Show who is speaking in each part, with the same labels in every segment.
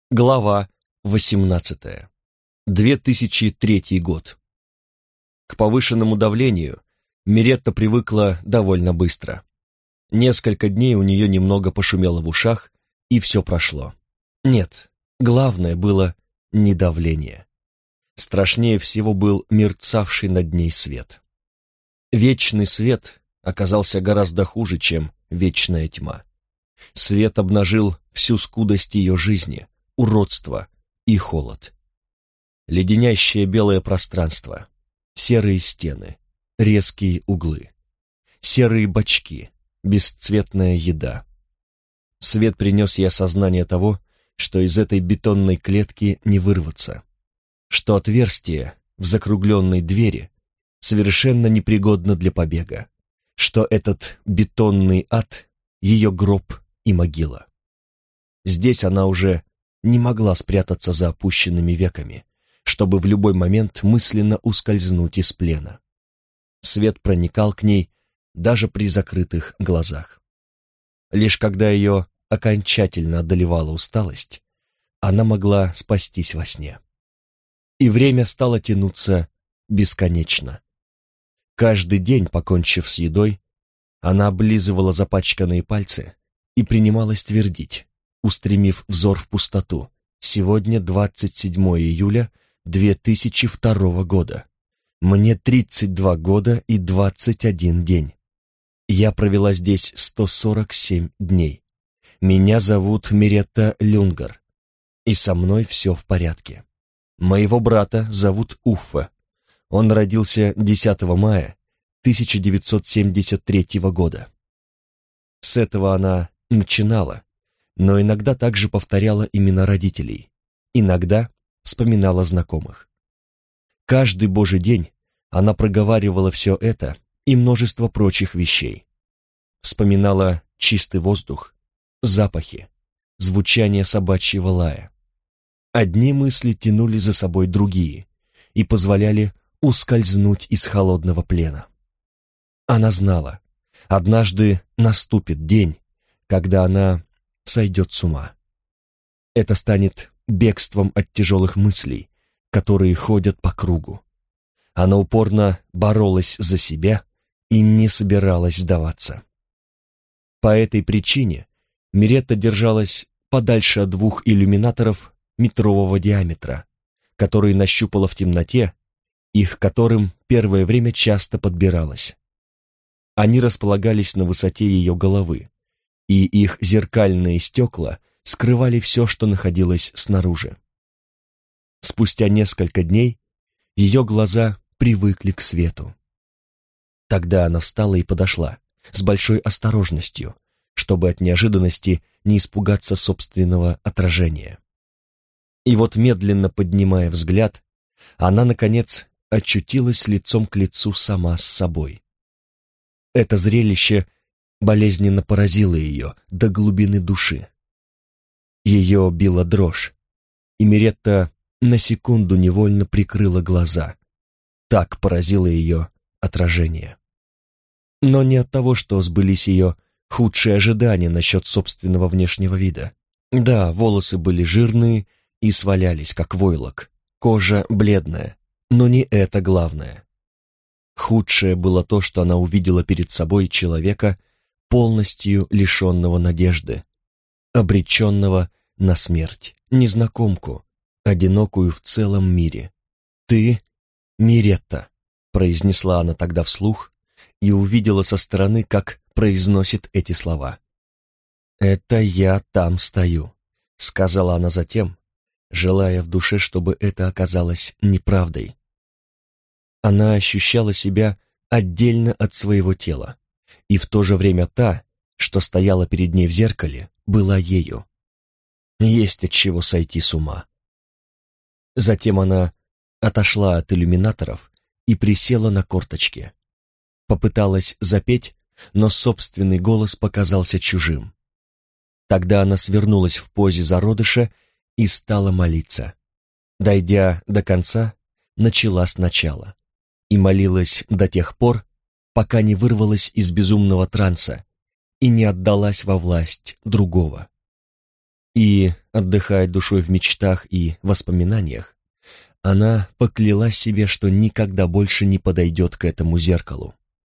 Speaker 1: Глава 18. 2003 год. К повышенному давлению Миретта привыкла довольно быстро. Несколько дней у нее немного пошумело в ушах, и все прошло. Нет, главное было не давление. Страшнее всего был мерцавший над ней свет. Вечный свет оказался гораздо хуже, чем вечная тьма. Свет обнажил всю скудость ее жизни, уродство и холод. Леденящее белое пространство, серые стены, резкие углы, серые бочки, бесцветная еда. Свет принес ей осознание того, что из этой бетонной клетки не вырваться, что отверстие в закругленной двери совершенно непригодно для побега, что этот бетонный ад — ее гроб и могила. Здесь она уже не могла спрятаться за опущенными веками, чтобы в любой момент мысленно ускользнуть из плена. Свет проникал к ней даже при закрытых глазах. Лишь когда ее окончательно одолевала усталость, она могла спастись во сне. И время стало тянуться бесконечно. Каждый день, покончив с едой, она облизывала запачканные пальцы и принималась твердить, устремив взор в пустоту: «Сегодня 27 июля 2002 года. Мне 32 года и 21 день. Я провела здесь 147 дней. Меня зовут Миретта Люнгар, и со мной все в порядке. Моего брата зовут Уффе. Он родился 10 мая 1973 года». С этого она начинала, но иногда также повторяла имена родителей, иногда вспоминала знакомых. Каждый божий день она проговаривала все это и множество прочих вещей. Вспоминала чистый воздух, запахи, звучание собачьего лая. Одни мысли тянули за собой другие и позволяли ускользнуть из холодного плена. Она знала, однажды наступит день, когда она сойдет с ума. Это станет бегством от тяжелых мыслей, которые ходят по кругу. Она упорно боролась за себя и не собиралась сдаваться. По этой причине Миретта держалась подальше от 2 иллюминаторов метрового диаметра, которые нащупала в темноте и к которым первое время часто подбиралась. Они располагались на высоте ее головы, и их зеркальные стекла скрывали все, что находилось снаружи. Спустя несколько дней ее глаза привыкли к свету. Тогда она встала и подошла, с большой осторожностью, чтобы от неожиданности не испугаться собственного отражения. И вот, медленно поднимая взгляд, она, наконец, очутилась лицом к лицу сама с собой. Это зрелище болезненно поразило ее до глубины души. Ее била дрожь, и Миретта на секунду невольно прикрыла глаза. Так поразило ее отражение. Но не от того, что сбылись ее худшие ожидания насчет собственного внешнего вида. Да, волосы были жирные и свалялись, как войлок, кожа бледная, но не это главное. Худшее было то, что она увидела перед собой человека, полностью лишенного надежды, обреченного на смерть, незнакомку, одинокую в целом мире. «Ты Миретта», — произнесла она тогда вслух и увидела со стороны, как произносит эти слова. «Это я там стою», — сказала она затем, желая в душе, чтобы это оказалось неправдой. Она ощущала себя отдельно от своего тела, и в то же время та, что стояла перед ней в зеркале, была ею. Есть от чего сойти с ума. Затем она отошла от иллюминаторов и присела на корточки. Попыталась запеть, но собственный голос показался чужим. Тогда она свернулась в позе зародыша и стала молиться. Дойдя до конца, начала сначала и молилась до тех пор, пока не вырвалась из безумного транса и не отдалась во власть другого. И, отдыхая душой в мечтах и воспоминаниях, она поклялась себе, что никогда больше не подойдет к этому зеркалу.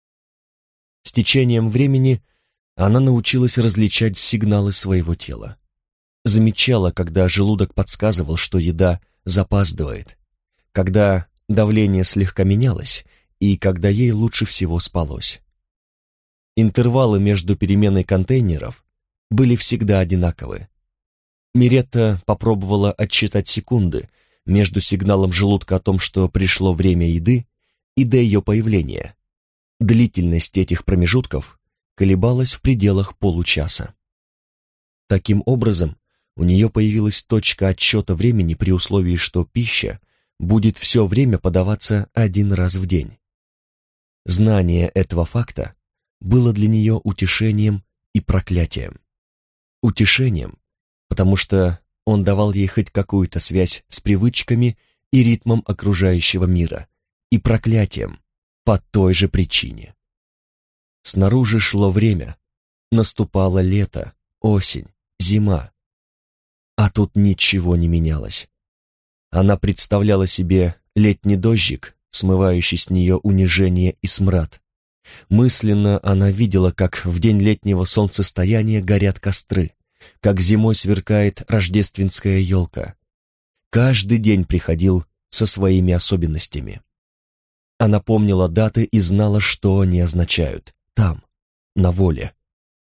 Speaker 1: С течением времени она научилась различать сигналы своего тела. Замечала, когда желудок подсказывал, что еда запаздывает, когда давление слегка менялось и когда ей лучше всего спалось. Интервалы между переменой контейнеров были всегда одинаковы. Миретта попробовала отсчитать секунды между сигналом желудка о том, что пришло время еды, и до ее появления. Длительность этих промежутков колебалась в пределах получаса. Таким образом, у нее появилась точка отсчета времени при условии, что пища будет все время подаваться один раз в день. Знание этого факта было для нее утешением и проклятием. Утешением, потому что он давал ей хоть какую-то связь с привычками и ритмом окружающего мира, и проклятием по той же причине. Снаружи шло время, наступало лето, осень, зима, а тут ничего не менялось. Она представляла себе летний дождик, смывающий с нее унижение и смрад. Мысленно она видела, как в день летнего солнцестояния горят костры, как зимой сверкает рождественская елка. Каждый день приходил со своими особенностями. Она помнила даты и знала, что они означают там, на воле.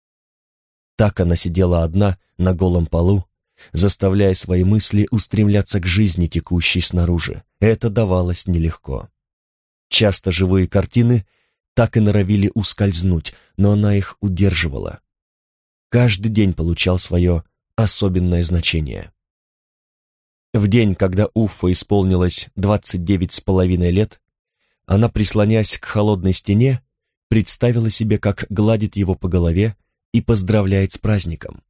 Speaker 1: Так она сидела одна на голом полу, заставляя свои мысли устремляться к жизни, текущей снаружи. Это давалось нелегко. Часто живые картины так и норовили ускользнуть, но она их удерживала. Каждый день получал свое особенное значение. В день, когда Уффе исполнилось 29,5 лет, она, прислонясь к холодной стене, представила себе, как гладит его по голове и поздравляет с праздником.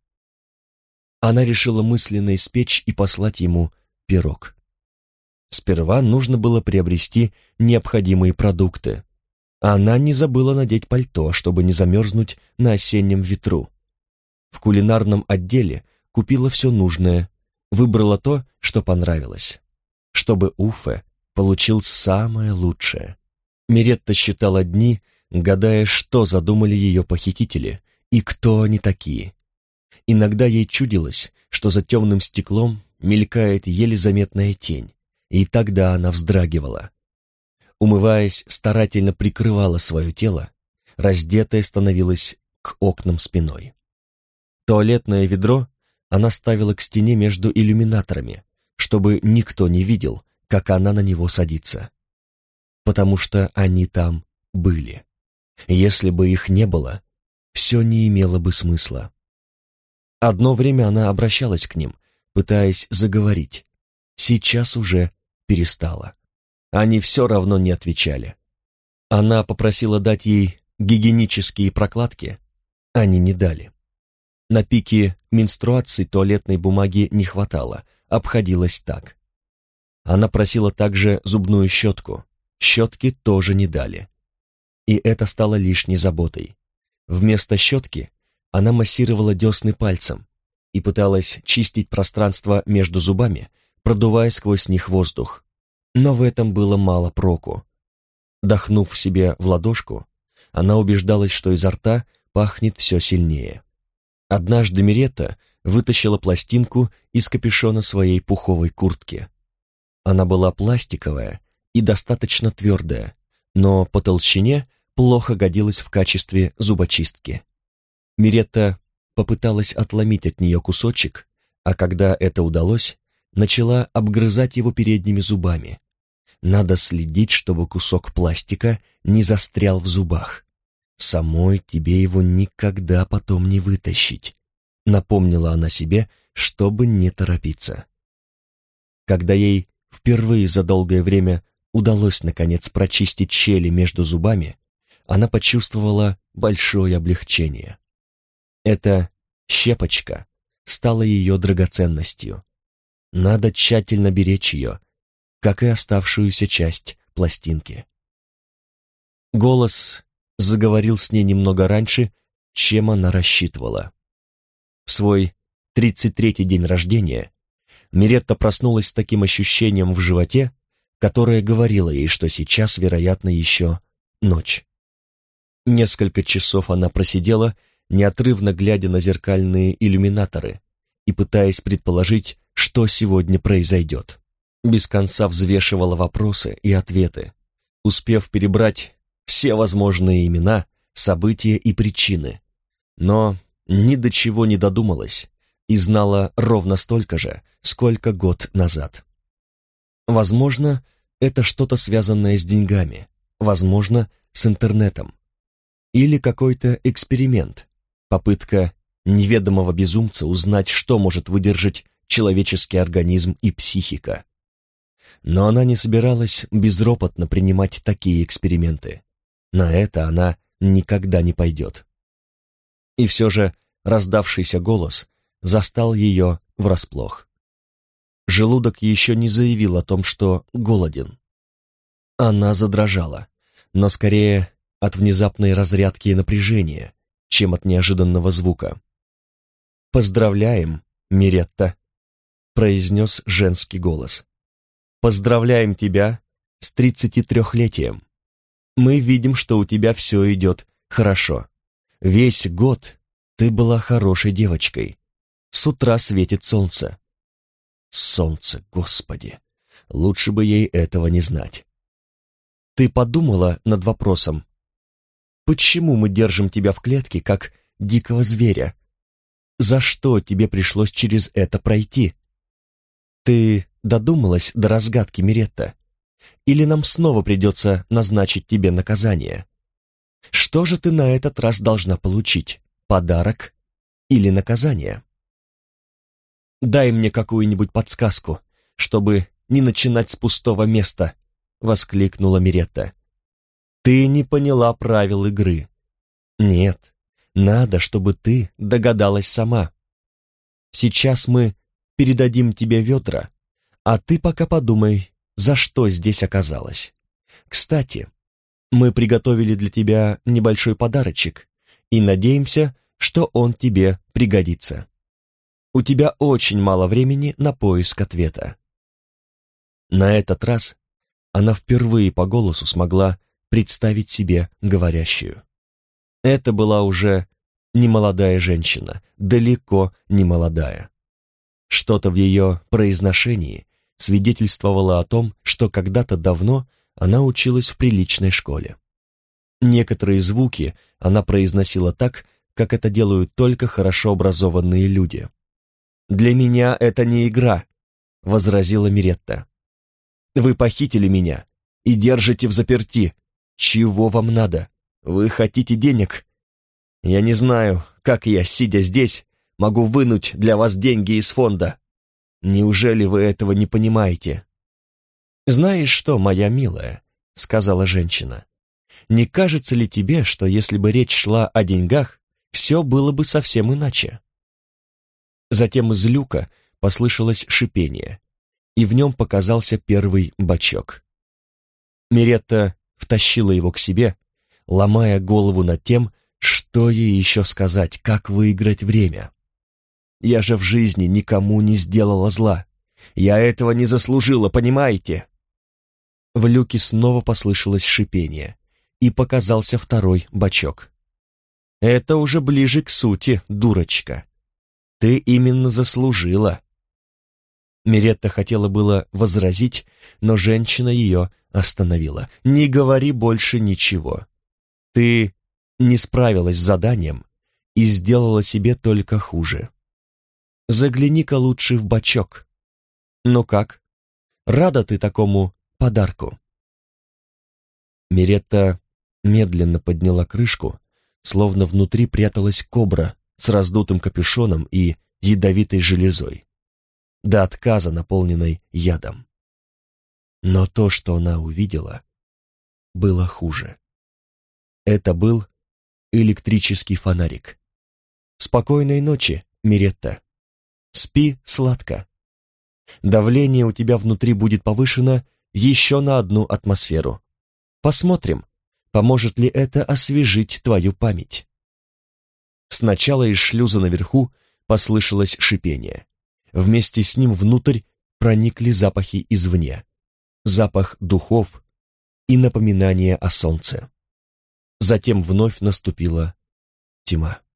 Speaker 1: Она решила мысленно испечь и послать ему пирог. Сперва нужно было приобрести необходимые продукты. Она не забыла надеть пальто, чтобы не замерзнуть на осеннем ветру. В кулинарном отделе купила все нужное, выбрала то, что понравилось, чтобы Уффе получил самое лучшее. Миретта считала дни, гадая, что задумали ее похитители и кто они такие. Иногда ей чудилось, что за темным стеклом мелькает еле заметная тень, и тогда она вздрагивала. Умываясь, старательно прикрывала свое тело, раздетая становилась к окнам спиной. Туалетное ведро она ставила к стене между иллюминаторами, чтобы никто не видел, как она на него садится. Потому что они там были. Если бы их не было, все не имело бы смысла. Одно время она обращалась к ним, пытаясь заговорить. Сейчас уже перестала. Они все равно не отвечали. Она попросила дать ей гигиенические прокладки, они не дали. На пике менструации туалетной бумаги не хватало, обходилось так. Она просила также зубную щетку, щетки тоже не дали. И это стало лишней заботой. Вместо щетки она массировала десны пальцем и пыталась чистить пространство между зубами, продувая сквозь них воздух. Но в этом было мало проку. Дохнув себе в ладошку, она убеждалась, что изо рта пахнет все сильнее. Однажды Миретта вытащила пластинку из капюшона своей пуховой куртки. Она была пластиковая и достаточно твердая, но по толщине плохо годилась в качестве зубочистки. Миретта попыталась отломить от нее кусочек, а когда это удалось, начала обгрызать его передними зубами. Надо следить, чтобы кусок пластика не застрял в зубах. Самой тебе его никогда потом не вытащить, напомнила она себе, чтобы не торопиться. Когда ей впервые за долгое время удалось наконец прочистить щели между зубами, она почувствовала большое облегчение. Эта щепочка стала ее драгоценностью. Надо тщательно беречь ее, как и оставшуюся часть пластинки. Голос заговорил с ней немного раньше, чем она рассчитывала. В свой 33-й день рождения, Миретта проснулась с таким ощущением в животе, которое говорило ей, что сейчас, вероятно, еще ночь. Несколько часов она просидела, неотрывно глядя на зеркальные иллюминаторы и пытаясь предположить, что сегодня произойдет. Без конца взвешивала вопросы и ответы, успев перебрать все возможные имена, события и причины, но ни до чего не додумалась и знала ровно столько же, сколько год назад. Возможно, это что-то связанное с деньгами, возможно, с интернетом. Или какой-то эксперимент, попытка неведомого безумца узнать, что может выдержать человеческий организм и психика. Но она не собиралась безропотно принимать такие эксперименты. На это она никогда не пойдет. И все же раздавшийся голос застал ее врасплох. Желудок еще не заявил о том, что голоден. Она задрожала, но скорее от внезапной разрядки и напряжения, чем от неожиданного звука. «Поздравляем, Миретта», — произнес женский голос. «Поздравляем тебя с 33-летием. Мы видим, что у тебя все идет хорошо. Весь год ты была хорошей девочкой. С утра светит солнце». Солнце, Господи! Лучше бы ей этого не знать. «Ты подумала над вопросом, почему мы держим тебя в клетке, как дикого зверя? За что тебе пришлось через это пройти? Ты додумалась до разгадки, Миретта? Или нам снова придется назначить тебе наказание? Что же ты на этот раз должна получить? Подарок или наказание? Дай мне какую-нибудь подсказку, чтобы не начинать с пустого места», — воскликнула Миретта. «Ты не поняла правил игры. Нет, надо, чтобы ты догадалась сама. Сейчас мы передадим тебе ведра, а ты пока подумай, за что здесь оказалась. Кстати, мы приготовили для тебя небольшой подарочек и надеемся, что он тебе пригодится. У тебя очень мало времени на поиск ответа». На этот раз она впервые по голосу смогла представить себе говорящую. Это была уже не молодая женщина, далеко не молодая. Что-то в ее произношении свидетельствовало о том, что когда-то давно она училась в приличной школе. Некоторые звуки она произносила так, как это делают только хорошо образованные люди. «Для меня это не игра», — возразила Миретта. «Вы похитили меня и держите взаперти. Чего вам надо? Вы хотите денег? Я не знаю, как я, сидя здесь, могу вынуть для вас деньги из фонда. Неужели вы этого не понимаете?» «Знаешь что, моя милая», — сказала женщина, «не кажется ли тебе, что если бы речь шла о деньгах, все было бы совсем иначе?» Затем из люка послышалось шипение, и в нем показался первый бачок. Миретта втащила его к себе, ломая голову над тем, что ей еще сказать, как выиграть время. «Я же в жизни никому не сделала зла. Я этого не заслужила, понимаете?» В люке снова послышалось шипение, и показался второй бачок. «Это уже ближе к сути, дурочка. Ты именно заслужила». Миретта хотела было возразить, но женщина ее остановила. «Не говори больше ничего. Ты не справилась с заданием и сделала себе только хуже. Загляни-ка лучше в бачок. Ну как, рада ты такому подарку?» Миретта медленно подняла крышку, словно внутри пряталась кобра с раздутым капюшоном и ядовитой железой, до отказа наполненной ядом. Но то, что она увидела, было хуже. Это был электрический фонарик. «Спокойной ночи, Миретта. Спи сладко. Давление у тебя внутри будет повышено еще на 1 атмосферу. Посмотрим, поможет ли это освежить твою память». Сначала из шлюза наверху послышалось шипение. Вместе с ним внутрь проникли запахи извне. Запах духов и напоминание о солнце. Затем вновь наступила тьма.